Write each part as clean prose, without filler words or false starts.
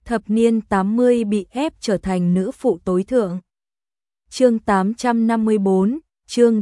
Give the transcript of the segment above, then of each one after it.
Thập niên 80 bị ép trở thành nữ phụ tối thượng. Chương 854, chương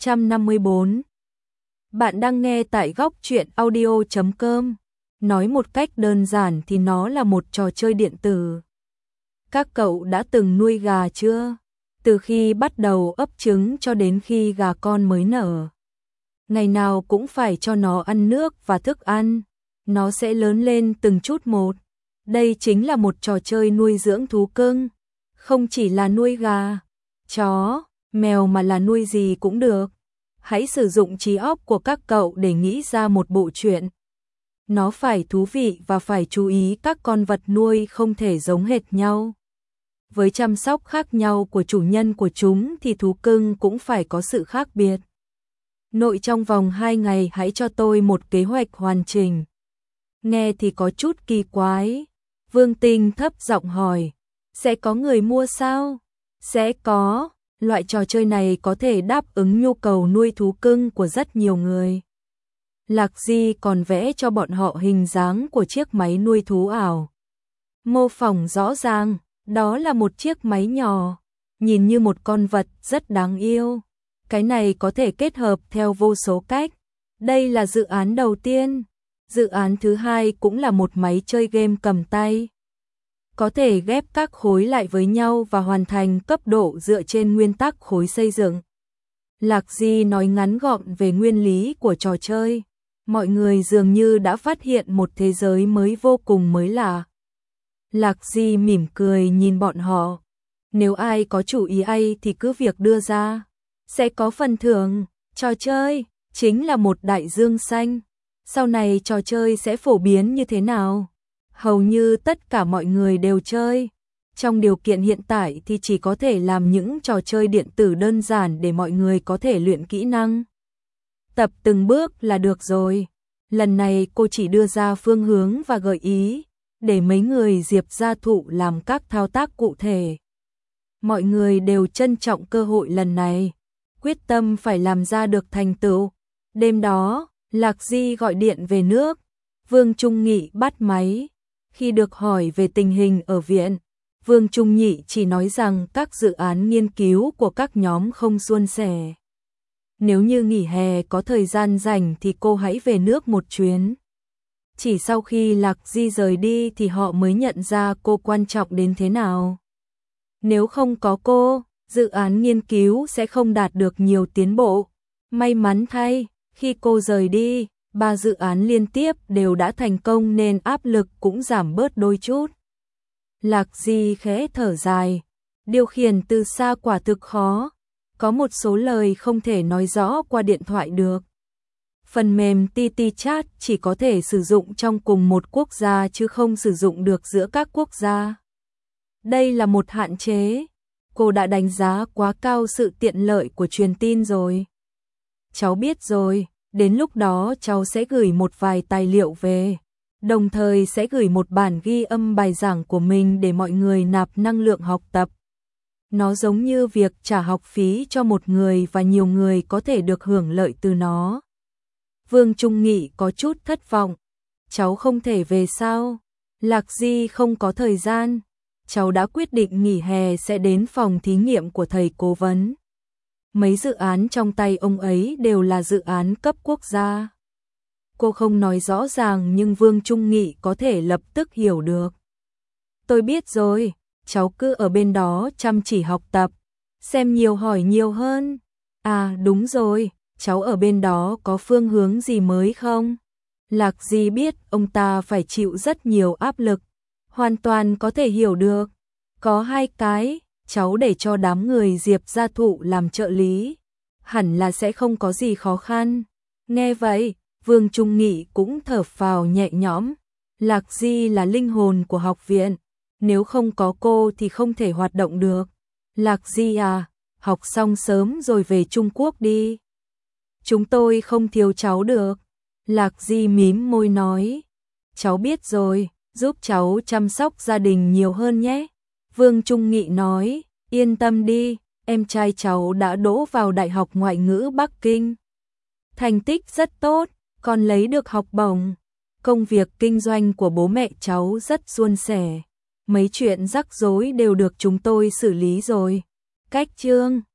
854. Bạn đang nghe tại góc truyện audio.com. Nói một cách đơn giản thì nó là một trò chơi điện tử. Các cậu đã từng nuôi gà chưa? Từ khi bắt đầu ấp trứng cho đến khi gà con mới nở. Ngày nào cũng phải cho nó ăn nước và thức ăn. Nó sẽ lớn lên từng chút một. Đây chính là một trò chơi nuôi dưỡng thú cưng. Không chỉ là nuôi gà, chó, mèo mà là nuôi gì cũng được. Hãy sử dụng trí óc của các cậu để nghĩ ra một bộ truyện. Nó phải thú vị và phải chú ý các con vật nuôi không thể giống hệt nhau. Với chăm sóc khác nhau của chủ nhân của chúng thì thú cưng cũng phải có sự khác biệt. Nội trong vòng 2 ngày hãy cho tôi một kế hoạch hoàn chỉnh. Nghe thì có chút kỳ quái. Vương Tinh thấp giọng hỏi. Sẽ có người mua sao? Sẽ có. Loại trò chơi này có thể đáp ứng nhu cầu nuôi thú cưng của rất nhiều người. Lạc Di còn vẽ cho bọn họ hình dáng của chiếc máy nuôi thú ảo. Mô phỏng rõ ràng, đó là một chiếc máy nhỏ, nhìn như một con vật rất đáng yêu. Cái này có thể kết hợp theo vô số cách. Đây là dự án đầu tiên. Dự án thứ hai cũng là một máy chơi game cầm tay. Có thể ghép các khối lại với nhau và hoàn thành cấp độ dựa trên nguyên tắc khối xây dựng. Lạc Di nói ngắn gọn về nguyên lý của trò chơi. Mọi người dường như đã phát hiện một thế giới mới vô cùng mới lạ. Lạc Di mỉm cười nhìn bọn họ. Nếu ai có chủ ý hay thì cứ việc đưa ra. Sẽ có phần thưởng. Trò chơi chính là một đại dương xanh. Sau này trò chơi sẽ phổ biến như thế nào? Hầu như tất cả mọi người đều chơi. Trong điều kiện hiện tại thì chỉ có thể làm những trò chơi điện tử đơn giản để mọi người có thể luyện kỹ năng. Tập từng bước là được rồi. Lần này cô chỉ đưa ra phương hướng và gợi ý, để mấy người Diệp gia thụ làm các thao tác cụ thể. Mọi người đều trân trọng cơ hội lần này, quyết tâm phải làm ra được thành tựu. Đêm đó, Lạc Di gọi điện về nước. Vương Trung Nghị bắt máy. Khi được hỏi về tình hình ở viện, Vương Trung Nghị chỉ nói rằng các dự án nghiên cứu của các nhóm không suôn sẻ. Nếu như nghỉ hè có thời gian rảnh thì cô hãy về nước một chuyến. Chỉ sau khi Lạc Di rời đi thì họ mới nhận ra cô quan trọng đến thế nào. Nếu không có cô, dự án nghiên cứu sẽ không đạt được nhiều tiến bộ. May mắn thay, khi cô rời đi, 3 dự án liên tiếp đều đã thành công nên áp lực cũng giảm bớt đôi chút. Lạc Di khẽ thở dài. Điều khiển từ xa quả thực khó. Có một số lời không thể nói rõ qua điện thoại được. Phần mềm TT Chat chỉ có thể sử dụng trong cùng một quốc gia chứ không sử dụng được giữa các quốc gia. Đây là một hạn chế. Cô đã đánh giá quá cao sự tiện lợi của truyền tin rồi. Cháu biết rồi, đến lúc đó cháu sẽ gửi một vài tài liệu về. Đồng thời sẽ gửi một bản ghi âm bài giảng của mình để mọi người nạp năng lượng học tập. Nó giống như việc trả học phí cho một người và nhiều người có thể được hưởng lợi từ nó. Vương Trung Nghị có chút thất vọng. Cháu không thể về sao? Lạc Di không có thời gian. Cháu đã quyết định nghỉ hè sẽ đến phòng thí nghiệm của thầy cố vấn. Mấy dự án trong tay ông ấy đều là dự án cấp quốc gia. Cô không nói rõ ràng nhưng Vương Trung Nghị có thể lập tức hiểu được. Tôi biết rồi, cháu cứ ở bên đó chăm chỉ học tập, xem nhiều hỏi nhiều hơn. À đúng rồi, cháu ở bên đó có phương hướng gì mới không? Lạc Di biết ông ta phải chịu rất nhiều áp lực, hoàn toàn có thể hiểu được. Có 2 cái, cháu để cho đám người Diệp gia thụ làm trợ lý. Hẳn là sẽ không có gì khó khăn. Nghe vậy, Vương Trung Nghị cũng thở phào nhẹ nhõm. Lạc Di là linh hồn của học viện. Nếu không có cô thì không thể hoạt động được. Lạc Di à, học xong sớm rồi về Trung Quốc đi. Chúng tôi không thiếu cháu được. Lạc Di mím môi nói. Cháu biết rồi, giúp cháu chăm sóc gia đình nhiều hơn nhé. Vương Trung Nghị nói, yên tâm đi, em trai cháu đã đỗ vào Đại học Ngoại ngữ Bắc Kinh. Thành tích rất tốt, còn lấy được học bổng. Công việc kinh doanh của bố mẹ cháu rất suôn sẻ. mấy chuyện rắc rối đều được chúng tôi xử lý rồi. Cách chương